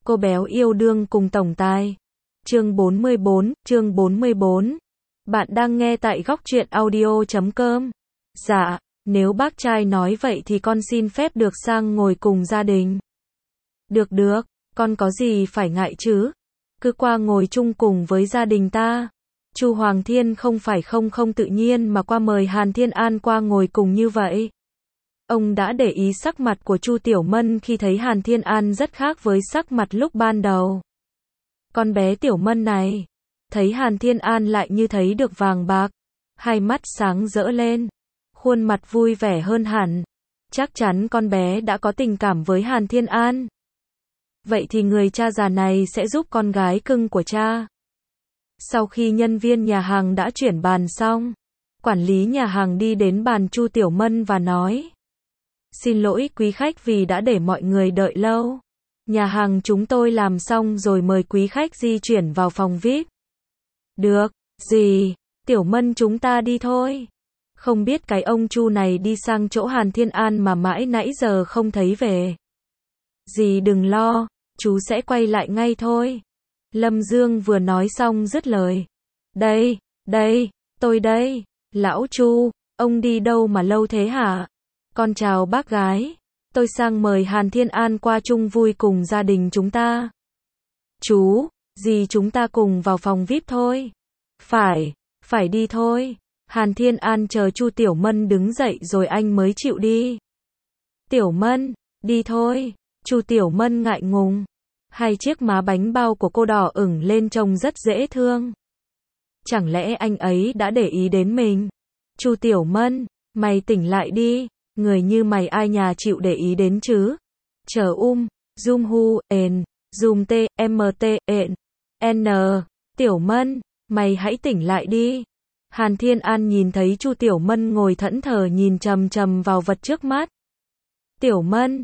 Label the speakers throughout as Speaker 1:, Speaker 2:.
Speaker 1: Cô béo yêu đương cùng tổng tài. Chương 44. Bạn đang nghe tại góc truyện audio.com. Dạ, nếu bác trai nói vậy thì con xin phép được sang ngồi cùng gia đình. Được, con có gì phải ngại chứ? Cứ qua ngồi chung cùng với gia đình ta. Chu Hoàng Thiên không phải không tự nhiên mà qua mời Hàn Thiên An qua ngồi cùng như vậy. Ông đã để ý sắc mặt của Chu Tiểu Mân khi thấy Hàn Thiên An rất khác với sắc mặt lúc ban đầu. Con bé Tiểu Mân này, thấy Hàn Thiên An lại như thấy được vàng bạc, hai mắt sáng rỡ lên, khuôn mặt vui vẻ hơn hẳn. Chắc chắn con bé đã có tình cảm với Hàn Thiên An. Vậy thì người cha già này sẽ giúp con gái cưng của cha. Sau khi nhân viên nhà hàng đã chuyển bàn xong, quản lý nhà hàng đi đến bàn Chu Tiểu Mân và nói: Xin lỗi quý khách vì đã để mọi người đợi lâu. Nhà hàng chúng tôi làm xong rồi, mời quý khách di chuyển vào phòng VIP. Được, gì? Tiểu Mân chúng ta đi thôi. Không biết cái ông Chu này đi sang chỗ Hàn Thiên An mà mãi nãy giờ không thấy về. Dì đừng lo, chú sẽ quay lại ngay thôi. Lâm Dương vừa nói xong dứt lời. Đây, tôi đây. Lão Chu, ông đi đâu mà lâu thế hả? Con chào bác gái. Tôi sang mời Hàn Thiên An qua chung vui cùng gia đình chúng ta. Chú, dì chúng ta cùng vào phòng VIP thôi. Phải đi thôi. Hàn Thiên An chờ Chu Tiểu Mân đứng dậy rồi anh mới chịu đi. Tiểu Mân, đi thôi. Chu Tiểu Mân ngại ngùng. Hai chiếc má bánh bao của cô đỏ ửng lên trông rất dễ thương. Chẳng lẽ anh ấy đã để ý đến mình? Chu Tiểu Mân, mày tỉnh lại đi. Người như mày ai nhà chịu để ý đến chứ? Chờ zoom hu, zoom t, mt, n. Tiểu Mân, mày hãy tỉnh lại đi. Hàn Thiên An nhìn thấy Chu Tiểu Mân ngồi thẫn thờ nhìn chằm chằm vào vật trước mắt. Tiểu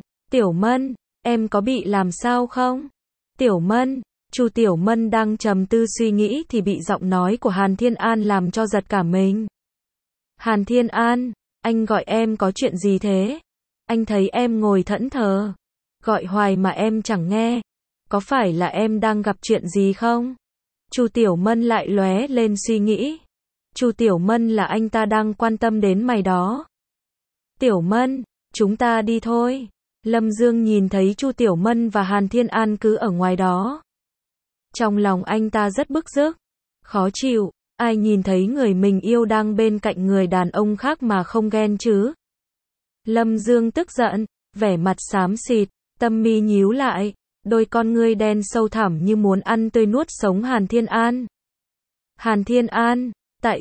Speaker 1: Mân, em có bị làm sao không? Tiểu Mân, Chu Tiểu Mân đang trầm tư suy nghĩ thì bị giọng nói của Hàn Thiên An làm cho giật cả mình. Hàn Thiên An, anh gọi em có chuyện gì thế? Anh thấy em ngồi thẫn thờ, gọi hoài mà em chẳng nghe. Có phải là em đang gặp chuyện gì không? Chu Tiểu Mân lại lóe lên suy nghĩ. Chu Tiểu Mân là anh ta đang quan tâm đến mày đó. Tiểu Mân, chúng ta đi thôi. Lâm Dương nhìn thấy Chu Tiểu Mân và Hàn Thiên An cứ ở ngoài đó. Trong lòng anh ta rất bức rứt, khó chịu. Ai nhìn thấy người mình yêu đang bên cạnh người đàn ông khác mà không ghen chứ? Lâm Dương tức giận, vẻ mặt xám xịt, tâm mi nhíu lại, đôi con ngươi đen sâu thẳm như muốn ăn tươi nuốt sống Hàn Thiên An. Hàn Thiên An, tại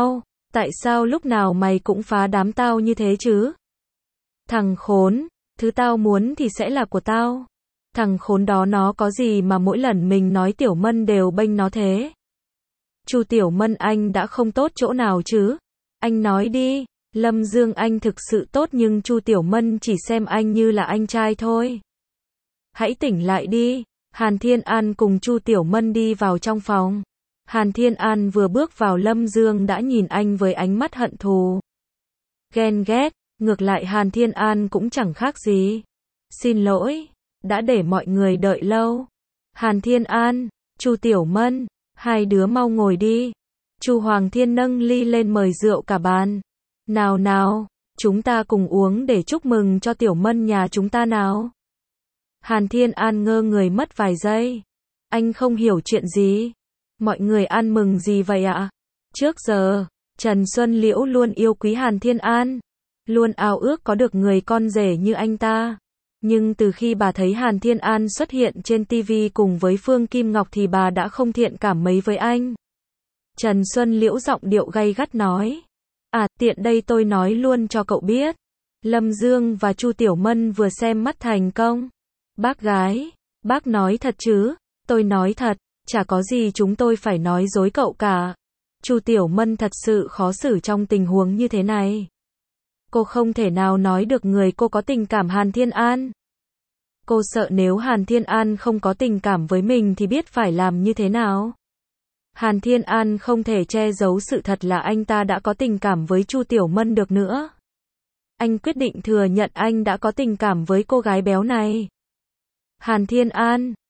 Speaker 1: sao lúc nào mày cũng phá đám tao như thế chứ? Thằng khốn, thứ tao muốn thì sẽ là của tao. Thằng khốn đó nó có gì mà mỗi lần mình nói Tiểu Mân đều bênh nó thế? Chu Tiểu Mân anh đã không tốt chỗ nào chứ? Anh nói đi. Lâm Dương anh thực sự tốt nhưng Chu Tiểu Mân chỉ xem anh như là anh trai thôi. Hãy tỉnh lại đi. Hàn Thiên An cùng Chu Tiểu Mân đi vào trong phòng. Hàn Thiên An vừa bước vào Lâm Dương đã nhìn anh với ánh mắt hận thù, ghen ghét. Ngược lại Hàn Thiên An cũng chẳng khác gì. Xin lỗi, đã để mọi người đợi lâu. Hàn Thiên An, Chu Tiểu Mân, hai đứa mau ngồi đi. Chu Hoàng Thiên nâng ly lên mời rượu cả bàn. Nào, chúng ta cùng uống để chúc mừng cho Tiểu Mân nhà chúng ta nào. Hàn Thiên An ngơ người mất vài giây. Anh không hiểu chuyện gì. Mọi người ăn mừng gì vậy ạ? Trước giờ, Trần Xuân Liễu luôn yêu quý Hàn Thiên An, luôn ao ước có được người con rể như anh ta. Nhưng từ khi bà thấy Hàn Thiên An xuất hiện trên TV cùng với Phương Kim Ngọc thì bà đã không thiện cảm mấy với anh. Trần Xuân Liễu giọng điệu gay gắt nói. Tiện đây tôi nói luôn cho cậu biết. Lâm Dương và Chu Tiểu Mân vừa xem mắt thành công. Bác gái, bác nói thật chứ? Tôi nói thật, chả có gì chúng tôi phải nói dối cậu cả. Chu Tiểu Mân thật sự khó xử trong tình huống như thế này. Cô không thể nào nói được người cô có tình cảm Hàn Thiên An. Cô sợ nếu Hàn Thiên An không có tình cảm với mình thì biết phải làm như thế nào. Hàn Thiên An không thể che giấu sự thật là anh ta đã có tình cảm với Chu Tiểu Mân được nữa. Anh quyết định thừa nhận anh đã có tình cảm với cô gái béo này. Hàn Thiên An,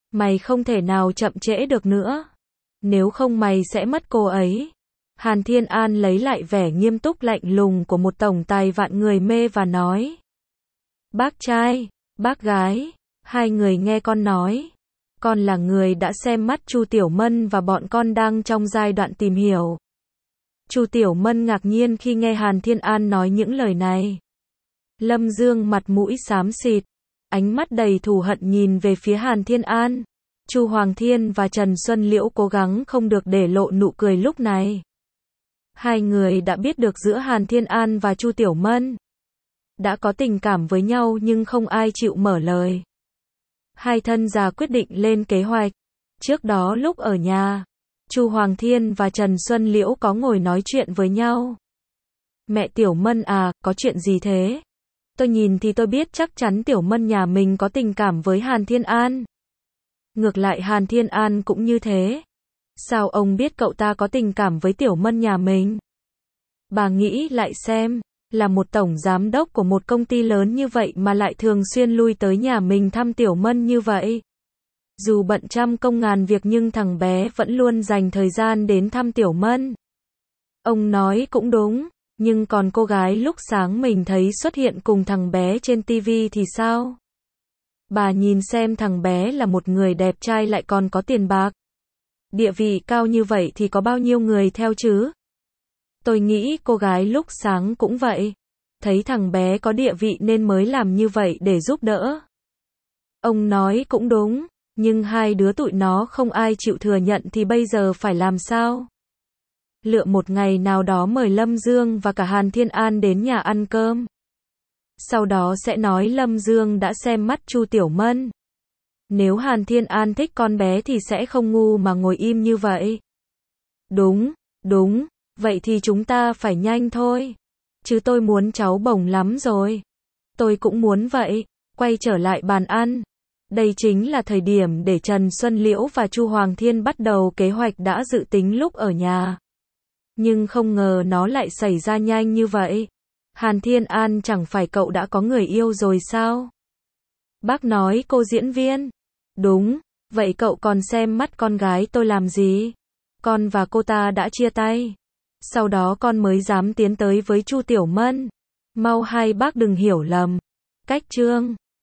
Speaker 1: Mày không thể nào chậm trễ được nữa. Nếu không mày sẽ mất cô ấy. Hàn Thiên An lấy lại vẻ nghiêm túc lạnh lùng của một tổng tài vạn người mê và nói. Bác trai, bác gái, hai người nghe con nói. Con là người đã xem mắt Chu Tiểu Mân và bọn con đang trong giai đoạn tìm hiểu. Chu Tiểu Mân ngạc nhiên khi nghe Hàn Thiên An nói những lời này. Lâm Dương mặt mũi xám xịt, ánh mắt đầy thù hận nhìn về phía Hàn Thiên An. Chu Hoàng Thiên và Trần Xuân Liễu cố gắng không được để lộ nụ cười lúc này. Hai người đã biết được giữa Hàn Thiên An và Chu Tiểu Mân đã có tình cảm với nhau nhưng không ai chịu mở lời. Hai thân già quyết định lên kế hoạch. Trước đó lúc ở nhà, Chu Hoàng Thiên và Trần Xuân Liễu có ngồi nói chuyện với nhau. Mẹ Tiểu Mân à, có chuyện gì thế? Tôi nhìn thì tôi biết chắc chắn Tiểu Mân nhà mình có tình cảm với Hàn Thiên An. Ngược lại Hàn Thiên An cũng như thế. Sao ông biết cậu ta có tình cảm với Tiểu Mân nhà mình? Bà nghĩ lại xem, là một tổng giám đốc của một công ty lớn như vậy mà lại thường xuyên lui tới nhà mình thăm Tiểu Mân như vậy. Dù bận trăm công ngàn việc nhưng thằng bé vẫn luôn dành thời gian đến thăm Tiểu Mân. Ông nói cũng đúng, nhưng còn cô gái lúc sáng mình thấy xuất hiện cùng thằng bé trên TV thì sao? Bà nhìn xem thằng bé là một người đẹp trai lại còn có tiền bạc. Địa vị cao như vậy thì có bao nhiêu người theo chứ? Tôi nghĩ cô gái lúc sáng cũng vậy. Thấy thằng bé có địa vị nên mới làm như vậy để giúp đỡ. Ông nói cũng đúng, nhưng hai đứa tụi nó không ai chịu thừa nhận thì bây giờ phải làm sao? Lựa một ngày nào đó mời Lâm Dương và cả Hàn Thiên An đến nhà ăn cơm. Sau đó sẽ nói Lâm Dương đã xem mắt Chu Tiểu Mân. Nếu Hàn Thiên An thích con bé thì sẽ không ngu mà ngồi im như vậy. Đúng, vậy thì chúng ta phải nhanh thôi. Chứ tôi muốn cháu bổng lắm rồi. Tôi cũng muốn vậy. Quay trở lại bàn ăn. Đây chính là thời điểm để Trần Xuân Liễu và Chu Hoàng Thiên bắt đầu kế hoạch đã dự tính lúc ở nhà. Nhưng không ngờ nó lại xảy ra nhanh như vậy. Hàn Thiên An chẳng phải cậu đã có người yêu rồi sao? Bác nói cô diễn viên. Đúng, vậy cậu còn xem mắt con gái tôi làm gì? Con và cô ta đã chia tay. Sau đó con mới dám tiến tới với Chu Tiểu Mân. Mau hai bác đừng hiểu lầm. Cách chương